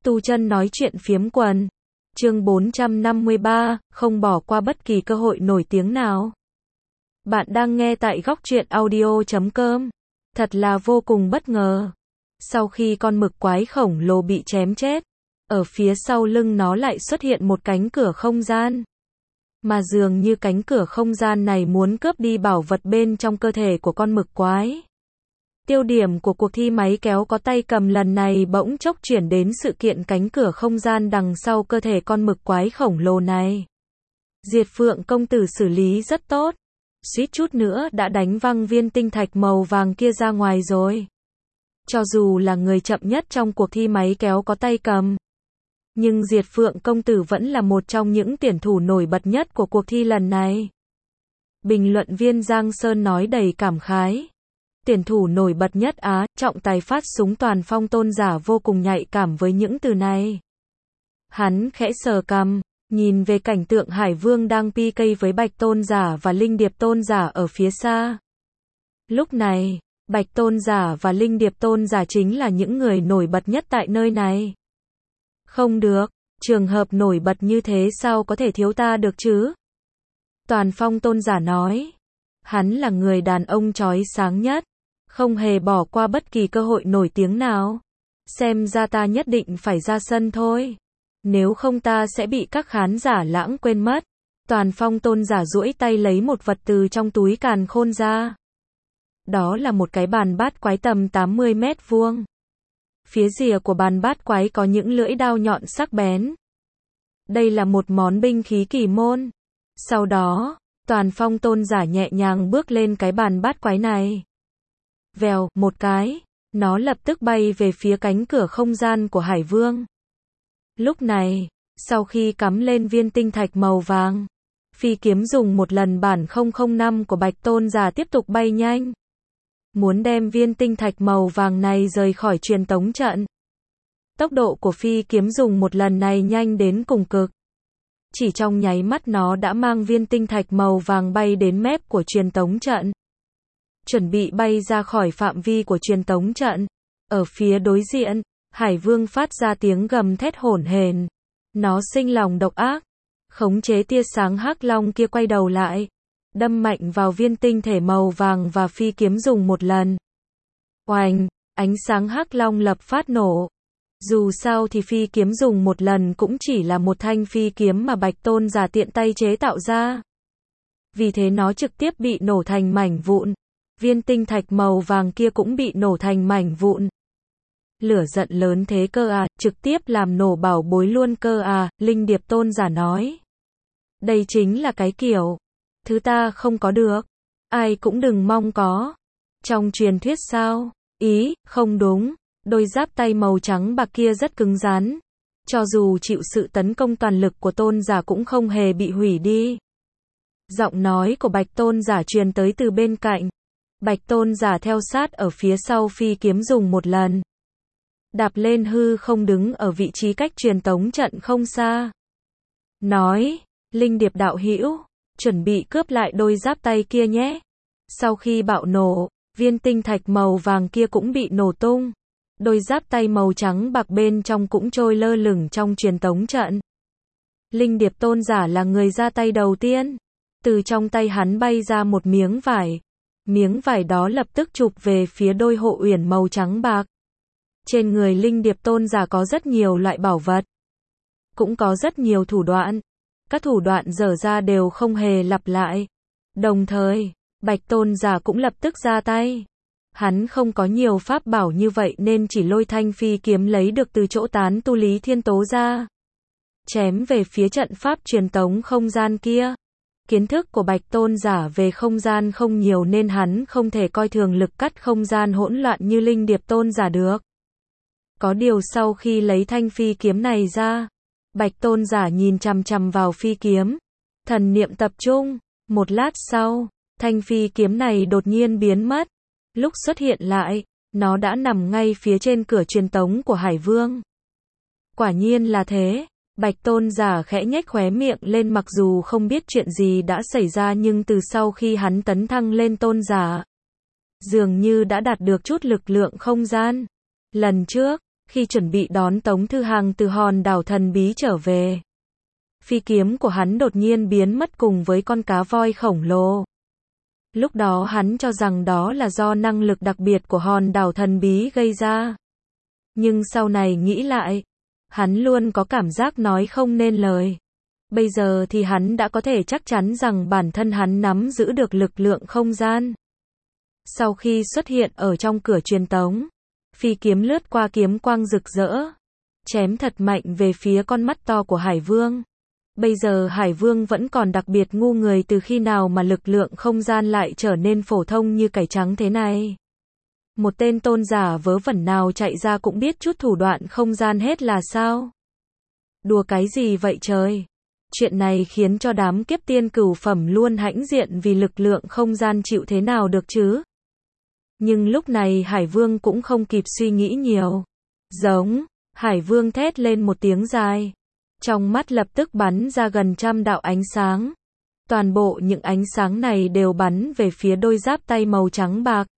Tu Chân nói chuyện phiếm quần. Chương 453, không bỏ qua bất kỳ cơ hội nổi tiếng nào. Bạn đang nghe tại góc truyện audio.com. Thật là vô cùng bất ngờ. Sau khi con mực quái khổng lồ bị chém chết, ở phía sau lưng nó lại xuất hiện một cánh cửa không gian. Mà dường như cánh cửa không gian này muốn cướp đi bảo vật bên trong cơ thể của con mực quái. Tiêu điểm của cuộc thi máy kéo có tay cầm lần này bỗng chốc chuyển đến sự kiện cánh cửa không gian đằng sau cơ thể con mực quái khổng lồ này. Diệt Phượng công tử xử lý rất tốt. Suýt chút nữa đã đánh văng viên tinh thạch màu vàng kia ra ngoài rồi. Cho dù là người chậm nhất trong cuộc thi máy kéo có tay cầm, nhưng Diệt Phượng công tử vẫn là một trong những tuyển thủ nổi bật nhất của cuộc thi lần này. Bình luận viên Giang Sơn nói đầy cảm khái. Tuyển thủ nổi bật nhất Á, trọng tài phát súng Toàn Phong Tôn Giả vô cùng nhạy cảm với những từ này. Hắn khẽ sờ cằm, nhìn về cảnh tượng Hải Vương đang PK với Bạch Tôn Giả và Linh Điệp Tôn Giả ở phía xa. Lúc này, Bạch Tôn Giả và Linh Điệp Tôn Giả chính là những người nổi bật nhất tại nơi này. Không được, trường hợp nổi bật như thế sao có thể thiếu ta được chứ? Toàn Phong Tôn Giả nói. Hắn là người đàn ông chói sáng nhất, không hề bỏ qua bất kỳ cơ hội nổi tiếng nào. Xem ra ta nhất định phải ra sân thôi. Nếu không ta sẽ bị các khán giả lãng quên mất. Toàn Phong Tôn Giả duỗi tay lấy một vật từ trong túi càn khôn ra. Đó là một cái bàn bát quái tầm 80 mét vuông. Phía rìa của bàn bát quái có những lưỡi đao nhọn sắc bén. Đây là một món binh khí kỳ môn. Sau đó, Toàn Phong Tôn Giả nhẹ nhàng bước lên cái bàn bát quái này. Vèo, một cái, nó lập tức bay về phía cánh cửa không gian của Hải Vương. Lúc này, sau khi cắm lên viên tinh thạch màu vàng, phi kiếm dùng một lần bản 005 của Bạch Tôn Giả tiếp tục bay nhanh. Muốn đem viên tinh thạch màu vàng này rời khỏi truyền tống trận. Tốc độ của phi kiếm dùng một lần này nhanh đến cùng cực. Chỉ trong nháy mắt nó đã mang viên tinh thạch màu vàng bay đến mép của truyền tống trận. Chuẩn bị bay ra khỏi phạm vi của truyền tống trận. Ở phía đối diện, Hải Vương phát ra tiếng gầm thét hổn hển. Nó sinh lòng độc ác. Khống chế tia sáng hắc long kia quay đầu lại. Đâm mạnh vào viên tinh thể màu vàng và phi kiếm dùng một lần. Oành, ánh sáng hắc long lập phát nổ. Dù sao thì phi kiếm dùng một lần cũng chỉ là một thanh phi kiếm mà Bạch Tôn Giả tiện tay chế tạo ra. Vì thế nó trực tiếp bị nổ thành mảnh vụn. Viên tinh thạch màu vàng kia cũng bị nổ thành mảnh vụn. Lửa giận lớn thế cơ à, trực tiếp làm nổ bảo bối luôn cơ à, Linh Điệp Tôn Giả nói. Đây chính là cái kiểu thứ ta không có được. Ai cũng đừng mong có. Trong truyền thuyết sao? Ý, không đúng. Đôi giáp tay màu trắng bạc kia rất cứng rắn. Cho dù chịu sự tấn công toàn lực của Tôn Giả cũng không hề bị hủy đi. Giọng nói của Bạch Tôn Giả truyền tới từ bên cạnh. Bạch Tôn Giả theo sát ở phía sau phi kiếm dùng một lần. Đạp lên hư không đứng ở vị trí cách truyền tống trận không xa. Nói, Linh Điệp đạo hữu, chuẩn bị cướp lại đôi giáp tay kia nhé. Sau khi bạo nổ, viên tinh thạch màu vàng kia cũng bị nổ tung. Đôi giáp tay màu trắng bạc bên trong cũng trôi lơ lửng trong truyền tống trận. Linh Điệp Tôn Giả là người ra tay đầu tiên. Từ trong tay hắn bay ra một miếng vải. Miếng vải đó lập tức chụp về phía đôi hộ uyển màu trắng bạc. Trên người Linh Điệp Tôn Giả có rất nhiều loại bảo vật. Cũng có rất nhiều thủ đoạn. Các thủ đoạn dở ra đều không hề lặp lại. Đồng thời, Bạch Tôn Giả cũng lập tức ra tay. Hắn không có nhiều pháp bảo như vậy nên chỉ lôi thanh phi kiếm lấy được từ chỗ tán tu Lý Thiên Tố ra. Chém về phía trận pháp truyền tống không gian kia. Kiến thức của Bạch Tôn Giả về không gian không nhiều nên hắn không thể coi thường lực cắt không gian hỗn loạn như Linh Điệp Tôn Giả được. Có điều sau khi lấy thanh phi kiếm này ra, Bạch Tôn Giả nhìn chằm chằm vào phi kiếm. Thần niệm tập trung. Một lát sau, thanh phi kiếm này đột nhiên biến mất. Lúc xuất hiện lại, nó đã nằm ngay phía trên cửa truyền tống của Hải Vương. Quả nhiên là thế. Bạch Tôn Giả khẽ nhếch khóe miệng lên mặc dù không biết chuyện gì đã xảy ra nhưng từ sau khi hắn tấn thăng lên Tôn Giả, dường như đã đạt được chút lực lượng không gian. Lần trước, Khi chuẩn bị đón Tống Thư Hàng từ hòn đảo thần bí trở về, phi kiếm của hắn đột nhiên biến mất cùng với con cá voi khổng lồ. Lúc đó hắn cho rằng đó là do năng lực đặc biệt của hòn đảo thần bí gây ra. Nhưng sau này nghĩ lại, hắn luôn có cảm giác nói không nên lời. Bây giờ thì hắn đã có thể chắc chắn rằng bản thân hắn nắm giữ được lực lượng không gian. Sau khi xuất hiện ở trong cửa truyền tống, phi kiếm lướt qua kiếm quang rực rỡ, chém thật mạnh về phía con mắt to của Hải Vương. Bây giờ Hải Vương vẫn còn đặc biệt ngu người, từ khi nào mà lực lượng không gian lại trở nên phổ thông như cải trắng thế này. Một tên tôn giả vớ vẩn nào chạy ra cũng biết chút thủ đoạn không gian hết là sao? Đùa cái gì vậy trời? Chuyện này khiến cho đám kiếp tiên cửu phẩm luôn hãnh diện vì lực lượng không gian chịu thế nào được chứ? Nhưng lúc này Hải Vương cũng không kịp suy nghĩ nhiều. Giống, Hải Vương thét lên một tiếng dài. Trong mắt lập tức bắn ra gần 100 đạo ánh sáng. Toàn bộ những ánh sáng này đều bắn về phía đôi giáp tay màu trắng bạc.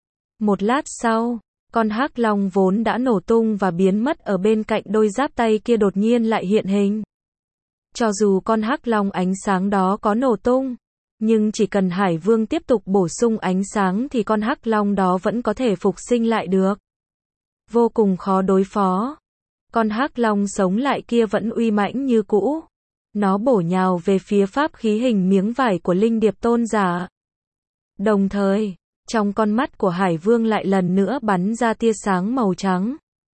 Một lát sau, con hắc long vốn đã nổ tung và biến mất ở bên cạnh đôi giáp tay kia đột nhiên lại hiện hình. Cho dù con hắc long ánh sáng đó có nổ tung, nhưng chỉ cần Hải Vương tiếp tục bổ sung ánh sáng thì con hắc long đó vẫn có thể phục sinh lại được. Vô cùng khó đối phó. Con hắc long sống lại kia vẫn uy mãnh như cũ. Nó bổ nhào về phía pháp khí hình miếng vải của Linh Điệp tôn giả. Đồng thời, trong con mắt của Hải Vương lại lần nữa bắn ra tia sáng màu trắng.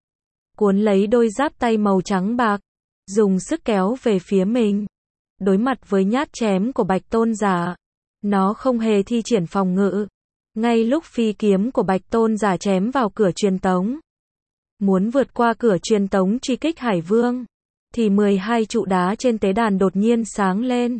Cuốn lấy đôi giáp tay màu trắng bạc, dùng sức kéo về phía mình. Đối mặt với nhát chém của Bạch tôn giả, nó không hề thi triển phòng ngự. Ngay lúc phi kiếm của Bạch tôn giả chém vào cửa truyền tống, muốn vượt qua cửa truyền tống truy kích Hải Vương, thì 12 trụ đá trên tế đàn đột nhiên sáng lên.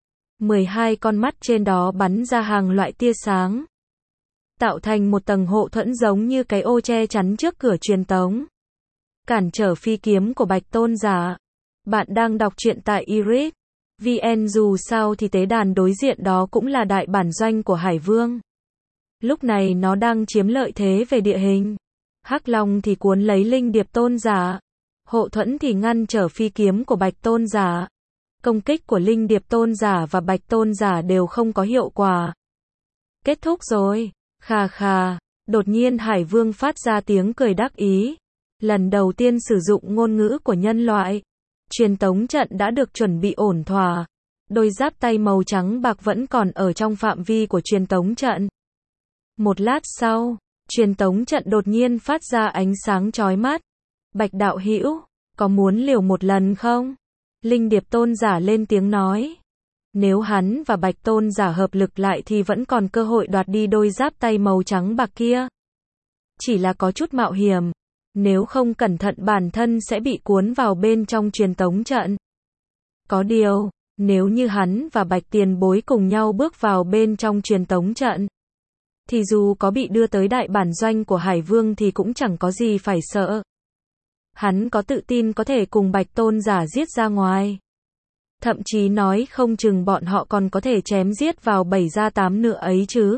12 con mắt trên đó bắn ra hàng loại tia sáng, tạo thành một tầng hộ thuẫn giống như cái ô che chắn trước cửa truyền tống, cản trở phi kiếm của Bạch tôn giả. Bạn đang đọc truyện tại Iris VN, dù sao thì tế đàn đối diện đó cũng là đại bản doanh của Hải Vương. Lúc này nó đang chiếm lợi thế về địa hình. Hắc Long thì cuốn lấy Linh Điệp tôn giả, hộ thuẫn thì ngăn trở phi kiếm của Bạch tôn giả. Công kích của Linh Điệp tôn giả và Bạch tôn giả đều không có hiệu quả. Kết thúc rồi. Khà khà. Đột nhiên Hải Vương phát ra tiếng cười đắc ý. Lần đầu tiên sử dụng ngôn ngữ của nhân loại. Truyền tống trận đã được chuẩn bị ổn thỏa. Đôi giáp tay màu trắng bạc vẫn còn ở trong phạm vi của truyền tống trận. Một lát sau, truyền tống trận đột nhiên phát ra ánh sáng chói mắt. Bạch đạo hữu, có muốn liều một lần không? Linh Điệp tôn giả lên tiếng nói. Nếu hắn và Bạch tôn giả hợp lực lại thì vẫn còn cơ hội đoạt đi đôi giáp tay màu trắng bạc kia. Chỉ là có chút mạo hiểm. Nếu không cẩn thận bản thân sẽ bị cuốn vào bên trong truyền tống trận. Có điều, nếu như hắn và Bạch tiền bối cùng nhau bước vào bên trong truyền tống trận, thì dù có bị đưa tới đại bản doanh của Hải Vương thì cũng chẳng có gì phải sợ. Hắn có tự tin có thể cùng Bạch tôn giả giết ra ngoài. Thậm chí nói không chừng bọn họ còn có thể chém giết vào 7 ra 8 nữa ấy chứ.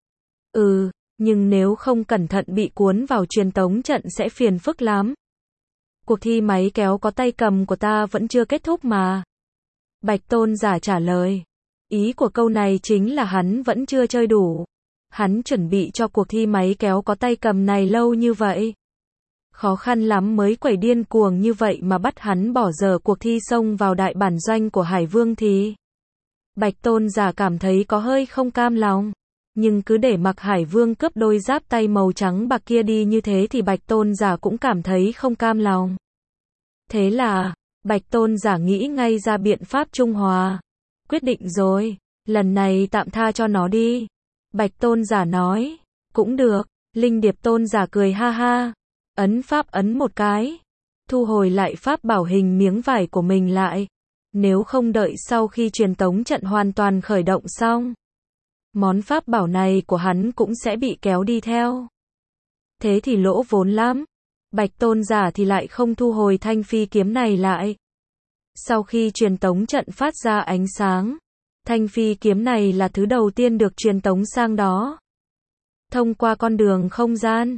Nhưng nếu không cẩn thận bị cuốn vào truyền tống trận sẽ phiền phức lắm. Cuộc thi máy kéo có tay cầm của ta vẫn chưa kết thúc mà. Bạch tôn giả trả lời. Ý của câu này chính là hắn vẫn chưa chơi đủ. Hắn chuẩn bị cho cuộc thi máy kéo có tay cầm này lâu như vậy. Khó khăn lắm mới quẩy điên cuồng như vậy mà bắt hắn bỏ dở cuộc thi xông vào đại bản doanh của Hải Vương thì. Bạch tôn giả cảm thấy có hơi không cam lòng. Nhưng cứ để mặc Hải Vương cướp đôi giáp tay màu trắng bạc kia đi như thế thì Bạch tôn giả cũng cảm thấy không cam lòng. Thế là, Bạch tôn giả nghĩ ngay ra biện pháp trung hòa. Quyết định rồi, lần này tạm tha cho nó đi. Bạch tôn giả nói, cũng được. Linh Điệp tôn giả cười ha ha. Ấn pháp ấn một cái. Thu hồi lại pháp bảo hình miếng vải của mình lại. Nếu không đợi sau khi truyền tống trận hoàn toàn khởi động xong, món pháp bảo này của hắn cũng sẽ bị kéo đi theo. Thế thì lỗ vốn lắm. Bạch tôn giả thì lại không thu hồi thanh phi kiếm này lại. Sau khi truyền tống trận phát ra ánh sáng, thanh phi kiếm này là thứ đầu tiên được truyền tống sang đó. Thông qua con đường không gian,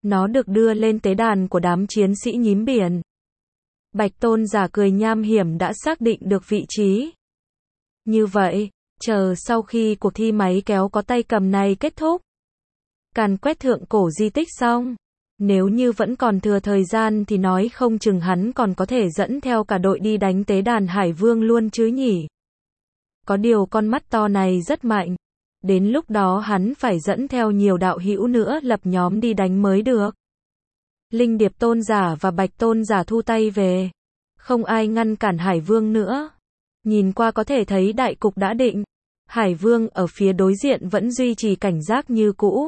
Nó được đưa lên tế đàn của đám chiến sĩ nhím biển. Bạch tôn giả cười nham hiểm đã xác định được vị trí. Như vậy, chờ sau khi cuộc thi máy kéo có tay cầm này kết thúc, càn quét thượng cổ di tích xong, nếu như vẫn còn thừa thời gian thì nói không chừng hắn còn có thể dẫn theo cả đội đi đánh tế đàn Hải Vương luôn chứ nhỉ. Có điều con mắt to này rất mạnh. Đến lúc đó hắn phải dẫn theo nhiều đạo hữu nữa lập nhóm đi đánh mới được. Linh Điệp tôn giả và Bạch tôn giả thu tay về. Không ai ngăn cản Hải Vương nữa. Nhìn qua có thể thấy đại cục đã định. Hải Vương ở phía đối diện vẫn duy trì cảnh giác như cũ.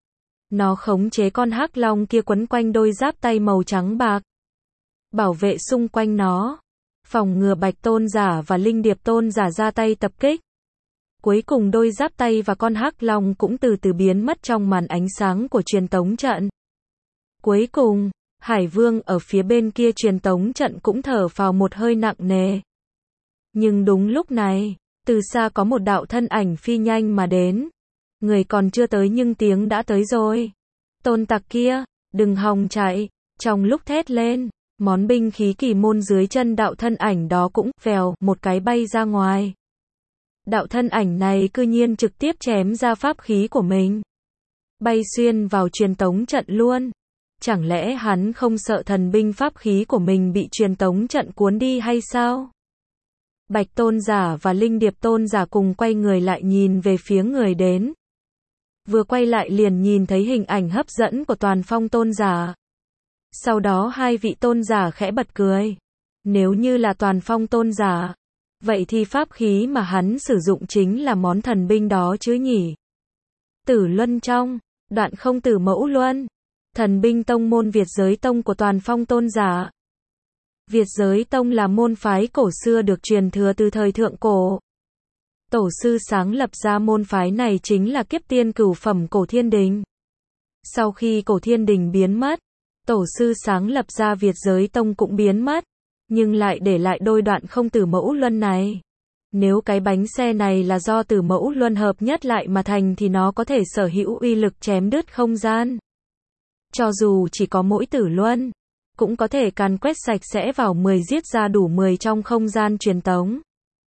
Nó khống chế con hắc long kia quấn quanh đôi giáp tay màu trắng bạc. Bảo vệ xung quanh nó. Phòng ngừa Bạch tôn giả và Linh Điệp tôn giả ra tay tập kích. Cuối cùng đôi giáp tay và con hắc long cũng từ từ biến mất trong màn ánh sáng của truyền tống trận. Cuối cùng, Hải Vương ở phía bên kia truyền tống trận cũng thở phào một hơi nặng nề. Nhưng đúng lúc này, từ xa có một đạo thân ảnh phi nhanh mà đến. Người còn chưa tới nhưng tiếng đã tới rồi. Tôn tặc kia, đừng hòng chạy. Trong lúc thét lên, món binh khí kỳ môn dưới chân đạo thân ảnh đó cũng vèo một cái bay ra ngoài. Đạo thân ảnh này cư nhiên trực tiếp chém ra pháp khí của mình. Bay xuyên vào truyền tống trận luôn. Chẳng lẽ hắn không sợ thần binh pháp khí của mình bị truyền tống trận cuốn đi hay sao? Bạch tôn giả và Linh Điệp tôn giả cùng quay người lại nhìn về phía người đến. Vừa quay lại liền nhìn thấy hình ảnh hấp dẫn của Toàn Phong tôn giả. Sau đó hai vị tôn giả khẽ bật cười. Nếu như là Toàn Phong tôn giả, vậy thì pháp khí mà hắn sử dụng chính là món thần binh đó chứ nhỉ? Tử Luân Trong, Đoạn Không Tử Mẫu Luân, thần binh tông môn Việt Giới Tông của Toàn Phong tôn giả. Việt Giới Tông là môn phái cổ xưa được truyền thừa từ thời thượng cổ. Tổ sư sáng lập ra môn phái này chính là kiếp tiên cửu phẩm Cổ Thiên Đình. Sau khi Cổ Thiên Đình biến mất, tổ sư sáng lập ra Việt Giới Tông cũng biến mất, nhưng lại để lại đôi Đoạn Không Tử Mẫu Luân này. Nếu cái bánh xe này là do Tử Mẫu Luân hợp nhất lại mà thành thì nó có thể sở hữu uy lực chém đứt không gian. Cho dù chỉ có mỗi Tử Luân, cũng có thể càn quét sạch sẽ vào 10 giết ra đủ 10 trong không gian truyền tống.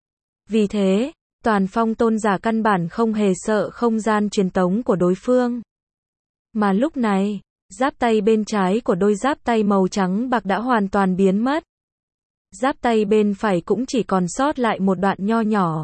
Vì thế, Toàn Phong tôn giả căn bản không hề sợ không gian truyền tống của đối phương. Mà lúc này, giáp tay bên trái của đôi giáp tay màu trắng bạc đã hoàn toàn biến mất. Giáp tay bên phải cũng chỉ còn sót lại một đoạn nho nhỏ.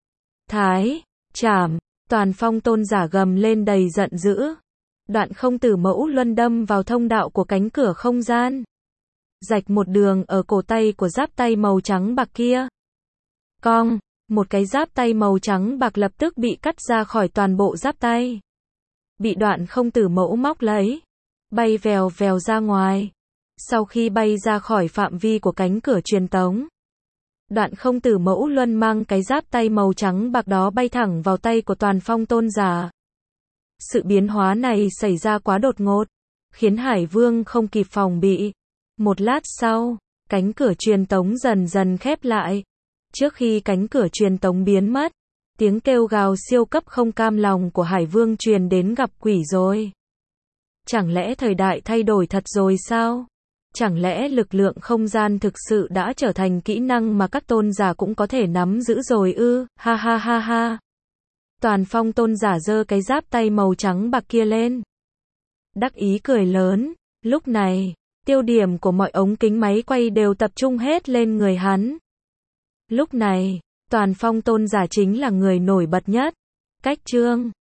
Thái, chảm, Toàn Phong tôn giả gầm lên đầy giận dữ. Đoạn Không Tử Mẫu Luân đâm vào thông đạo của cánh cửa không gian. Rạch một đường ở cổ tay của giáp tay màu trắng bạc kia. Cong, một cái giáp tay màu trắng bạc lập tức bị cắt ra khỏi toàn bộ giáp tay. Bị Đoạn Không Tử Mẫu móc lấy, bay vèo vèo ra ngoài. Sau khi bay ra khỏi phạm vi của cánh cửa truyền tống, Đoạn Không Tử Mẫu Luân mang cái giáp tay màu trắng bạc đó bay thẳng vào tay của Toàn Phong tôn giả. Sự biến hóa này xảy ra quá đột ngột, khiến Hải Vương không kịp phòng bị. Một lát sau, cánh cửa truyền tống dần dần khép lại. Trước khi cánh cửa truyền tống biến mất, tiếng kêu gào siêu cấp không cam lòng của Hải Vương truyền đến gặp quỷ rồi. Chẳng lẽ thời đại thay đổi thật rồi sao? Chẳng lẽ lực lượng không gian thực sự đã trở thành kỹ năng mà các tôn giả cũng có thể nắm giữ rồi ư? Ha ha ha ha. Toàn Phong tôn giả giơ cái giáp tay màu trắng bạc kia lên. Đắc ý cười lớn. Lúc này, tiêu điểm của mọi ống kính máy quay đều tập trung hết lên người hắn. Lúc này, Toàn Phong tôn giả chính là người nổi bật nhất. Cách chương